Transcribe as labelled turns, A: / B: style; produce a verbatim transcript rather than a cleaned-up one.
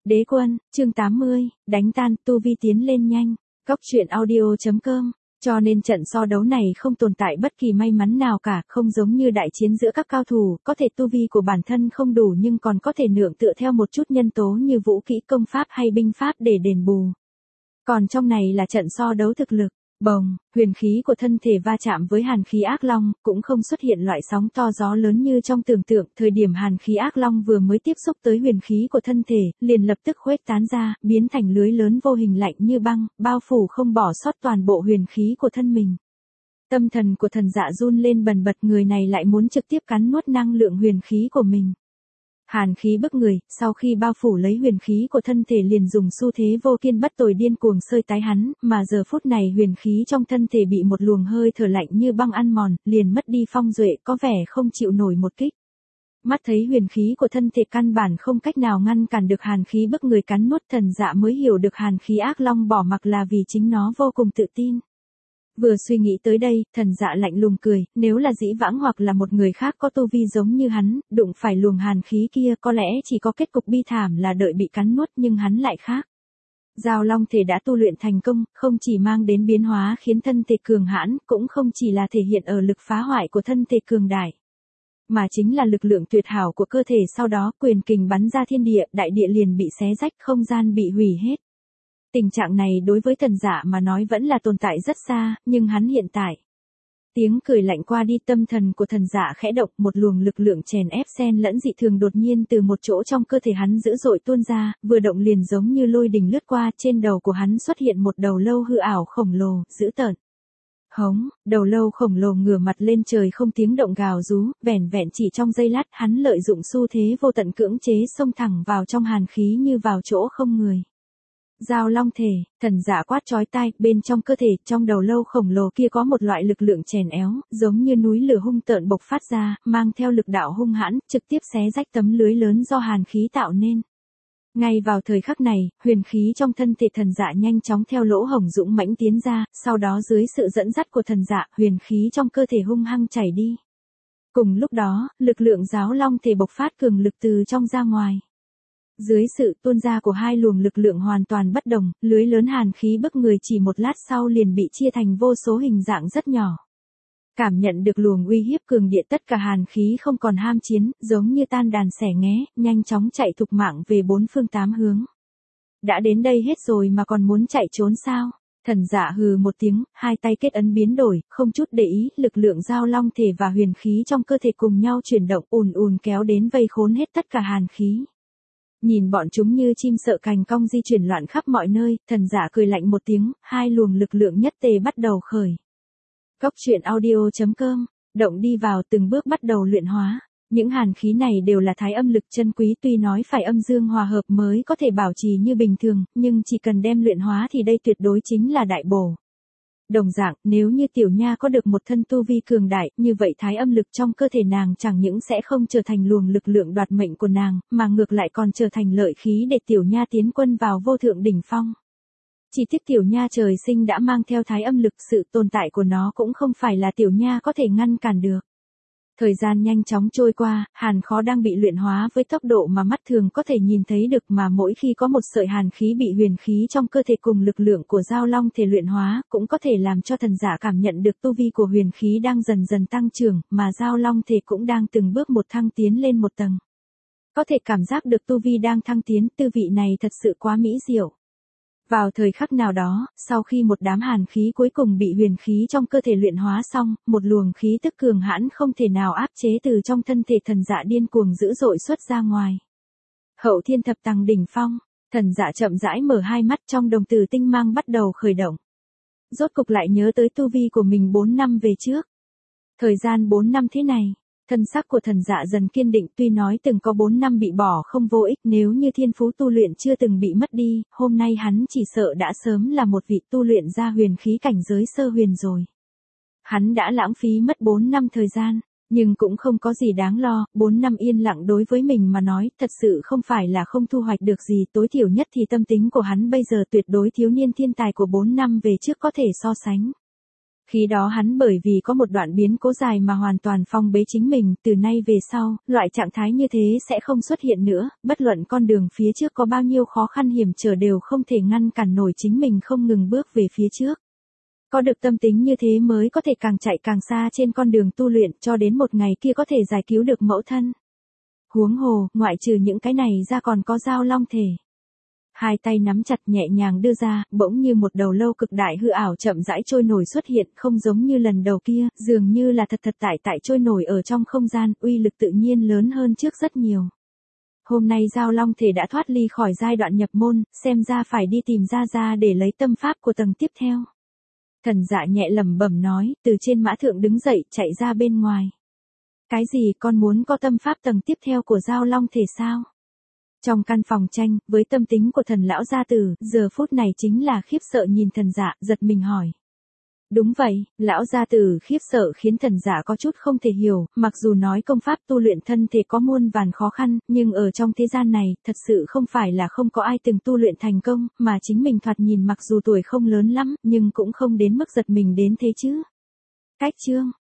A: Đế quân, chương tám mươi, đánh tan, tu vi tiến lên nhanh. Góc truyện audio chấm com. Cho nên trận so đấu này không tồn tại bất kỳ may mắn nào cả, không giống như đại chiến giữa các cao thủ, có thể tu vi của bản thân không đủ nhưng còn có thể nương tựa theo một chút nhân tố như vũ kỹ công pháp hay binh pháp để đền bù. Còn trong này là trận so đấu thực lực. Bồng, huyền khí của thân thể va chạm với hàn khí ác long, cũng không xuất hiện loại sóng to gió lớn như trong tưởng tượng, thời điểm hàn khí ác long vừa mới tiếp xúc tới huyền khí của thân thể, liền lập tức khuếch tán ra, biến thành lưới lớn vô hình lạnh như băng, bao phủ không bỏ sót toàn bộ huyền khí của thân mình. Tâm thần của thần dạ run lên bần bật, người này lại muốn trực tiếp cắn nuốt năng lượng huyền khí của mình. Hàn khí bức người, sau khi bao phủ lấy huyền khí của thân thể liền dùng xu thế vô kiên bất tồi điên cuồng sơi tái hắn, mà giờ phút này huyền khí trong thân thể bị một luồng hơi thở lạnh như băng ăn mòn, liền mất đi phong duệ, có vẻ không chịu nổi một kích. Mắt thấy huyền khí của thân thể căn bản không cách nào ngăn cản được hàn khí bức người cắn nuốt, thần dạ mới hiểu được hàn khí ác long bỏ mặc là vì chính nó vô cùng tự tin. Vừa suy nghĩ tới đây, thần dạ lạnh lùng cười, nếu là dĩ vãng hoặc là một người khác có tu vi giống như hắn, đụng phải luồng hàn khí kia có lẽ chỉ có kết cục bi thảm là đợi bị cắn nuốt, nhưng hắn lại khác. Giao long thể đã tu luyện thành công, không chỉ mang đến biến hóa khiến thân thể cường hãn, cũng không chỉ là thể hiện ở lực phá hoại của thân thể cường đại, mà chính là lực lượng tuyệt hảo của cơ thể, sau đó quyền kình bắn ra thiên địa, đại địa liền bị xé rách, không gian bị hủy hết. Tình trạng này đối với thần dạ mà nói vẫn là tồn tại rất xa, nhưng hắn hiện tại. Tiếng cười lạnh qua đi, tâm thần của thần dạ khẽ động, một luồng lực lượng chèn ép xen lẫn dị thường đột nhiên từ một chỗ trong cơ thể hắn dữ dội tuôn ra, vừa động liền giống như lôi đình lướt qua, trên đầu của hắn xuất hiện một đầu lâu hư ảo khổng lồ, dữ tợn. Hống, đầu lâu khổng lồ ngửa mặt lên trời không tiếng động gào rú, vẻn vẹn chỉ trong giây lát hắn lợi dụng xu thế vô tận cưỡng chế xông thẳng vào trong hàn khí như vào chỗ không người. Giao long thể, thần dạ quát chói tai, bên trong cơ thể, trong đầu lâu khổng lồ kia có một loại lực lượng chèn éo, giống như núi lửa hung tợn bộc phát ra, mang theo lực đạo hung hãn, trực tiếp xé rách tấm lưới lớn do hàn khí tạo nên. Ngay vào thời khắc này, huyền khí trong thân thể thần dạ nhanh chóng theo lỗ hổng dũng mãnh tiến ra, sau đó dưới sự dẫn dắt của thần dạ, huyền khí trong cơ thể hung hăng chảy đi. Cùng lúc đó, lực lượng giáo long thể bộc phát cường lực từ trong ra ngoài. Dưới sự tuôn ra của hai luồng lực lượng hoàn toàn bất đồng, lưới lớn hàn khí bức người chỉ một lát sau liền bị chia thành vô số hình dạng rất nhỏ. Cảm nhận được luồng uy hiếp cường địa, tất cả hàn khí không còn ham chiến, giống như tan đàn xẻ nghé, nhanh chóng chạy thục mạng về bốn phương tám hướng. Đã đến đây hết rồi mà còn muốn chạy trốn sao? Thần dạ hừ một tiếng, hai tay kết ấn biến đổi, không chút để ý, lực lượng giao long thể và huyền khí trong cơ thể cùng nhau chuyển động, ùn ùn kéo đến vây khốn hết tất cả hàn khí. Nhìn bọn chúng như chim sợ cành cong di chuyển loạn khắp mọi nơi, thần giả cười lạnh một tiếng, hai luồng lực lượng nhất tề bắt đầu khởi. Góc truyện audio chấm com, động đi vào từng bước bắt đầu luyện hóa. Những hàn khí này đều là thái âm lực chân quý, tuy nói phải âm dương hòa hợp mới có thể bảo trì như bình thường, nhưng chỉ cần đem luyện hóa thì đây tuyệt đối chính là đại bổ. Đồng dạng, nếu như tiểu nha có được một thân tu vi cường đại, như vậy thái âm lực trong cơ thể nàng chẳng những sẽ không trở thành luồng lực lượng đoạt mệnh của nàng, mà ngược lại còn trở thành lợi khí để tiểu nha tiến quân vào vô thượng đỉnh phong. Chỉ tiếc tiểu nha trời sinh đã mang theo thái âm lực, sự tồn tại của nó cũng không phải là tiểu nha có thể ngăn cản được. Thời gian nhanh chóng trôi qua, hàn khó đang bị luyện hóa với tốc độ mà mắt thường có thể nhìn thấy được, mà mỗi khi có một sợi hàn khí bị huyền khí trong cơ thể cùng lực lượng của giao long thể luyện hóa, cũng có thể làm cho thần giả cảm nhận được tu vi của huyền khí đang dần dần tăng trưởng, mà giao long thể cũng đang từng bước một thăng tiến lên một tầng. Có thể cảm giác được tu vi đang thăng tiến, tư vị này thật sự quá mỹ diệu. Vào thời khắc nào đó, sau khi một đám hàn khí cuối cùng bị huyền khí trong cơ thể luyện hóa xong, một luồng khí tức cường hãn không thể nào áp chế từ trong thân thể thần dạ điên cuồng dữ dội xuất ra ngoài. Hậu thiên thập tầng đỉnh phong, thần dạ chậm rãi mở hai mắt, trong đồng tử tinh mang bắt đầu khởi động. Rốt cục lại nhớ tới tu vi của mình bốn năm về trước. Thời gian bốn năm thế này. Thân sắc của thần dạ dần kiên định, tuy nói từng có bốn năm bị bỏ không vô ích, nếu như thiên phú tu luyện chưa từng bị mất đi, hôm nay hắn chỉ sợ đã sớm là một vị tu luyện ra huyền khí cảnh giới sơ huyền rồi. Hắn đã lãng phí mất bốn năm thời gian, nhưng cũng không có gì đáng lo, bốn năm yên lặng đối với mình mà nói, thật sự không phải là không thu hoạch được gì, tối thiểu nhất thì tâm tính của hắn bây giờ tuyệt đối thiếu niên thiên tài của bốn năm về trước có thể so sánh. Khi đó hắn bởi vì có một đoạn biến cố dài mà hoàn toàn phong bế chính mình, từ nay về sau, loại trạng thái như thế sẽ không xuất hiện nữa, bất luận con đường phía trước có bao nhiêu khó khăn hiểm trở đều không thể ngăn cản nổi chính mình không ngừng bước về phía trước. Có được tâm tính như thế mới có thể càng chạy càng xa trên con đường tu luyện cho đến một ngày kia có thể giải cứu được mẫu thân. Huống hồ, ngoại trừ những cái này ra còn có Giao Long thể. Hai tay nắm chặt nhẹ nhàng đưa ra, bỗng như một đầu lâu cực đại hư ảo chậm rãi trôi nổi xuất hiện, không giống như lần đầu kia, dường như là thật thật tại tại trôi nổi ở trong không gian, uy lực tự nhiên lớn hơn trước rất nhiều. Hôm nay Giao Long thể đã thoát ly khỏi giai đoạn nhập môn, xem ra phải đi tìm Gia Gia để lấy tâm pháp của tầng tiếp theo. Thần Dạ nhẹ lẩm bẩm nói, từ trên mã thượng đứng dậy, chạy ra bên ngoài. Cái gì, con muốn có tâm pháp tầng tiếp theo của Giao Long thể sao? Trong căn phòng tranh, với tâm tính của thần lão gia tử, giờ phút này chính là khiếp sợ nhìn thần Dạ, giật mình hỏi. Đúng vậy, lão gia tử khiếp sợ khiến thần Dạ có chút không thể hiểu, mặc dù nói công pháp tu luyện thân thể có muôn vàn khó khăn, nhưng ở trong thế gian này, thật sự không phải là không có ai từng tu luyện thành công, mà chính mình thoạt nhìn mặc dù tuổi không lớn lắm, nhưng cũng không đến mức giật mình đến thế chứ. Cách chương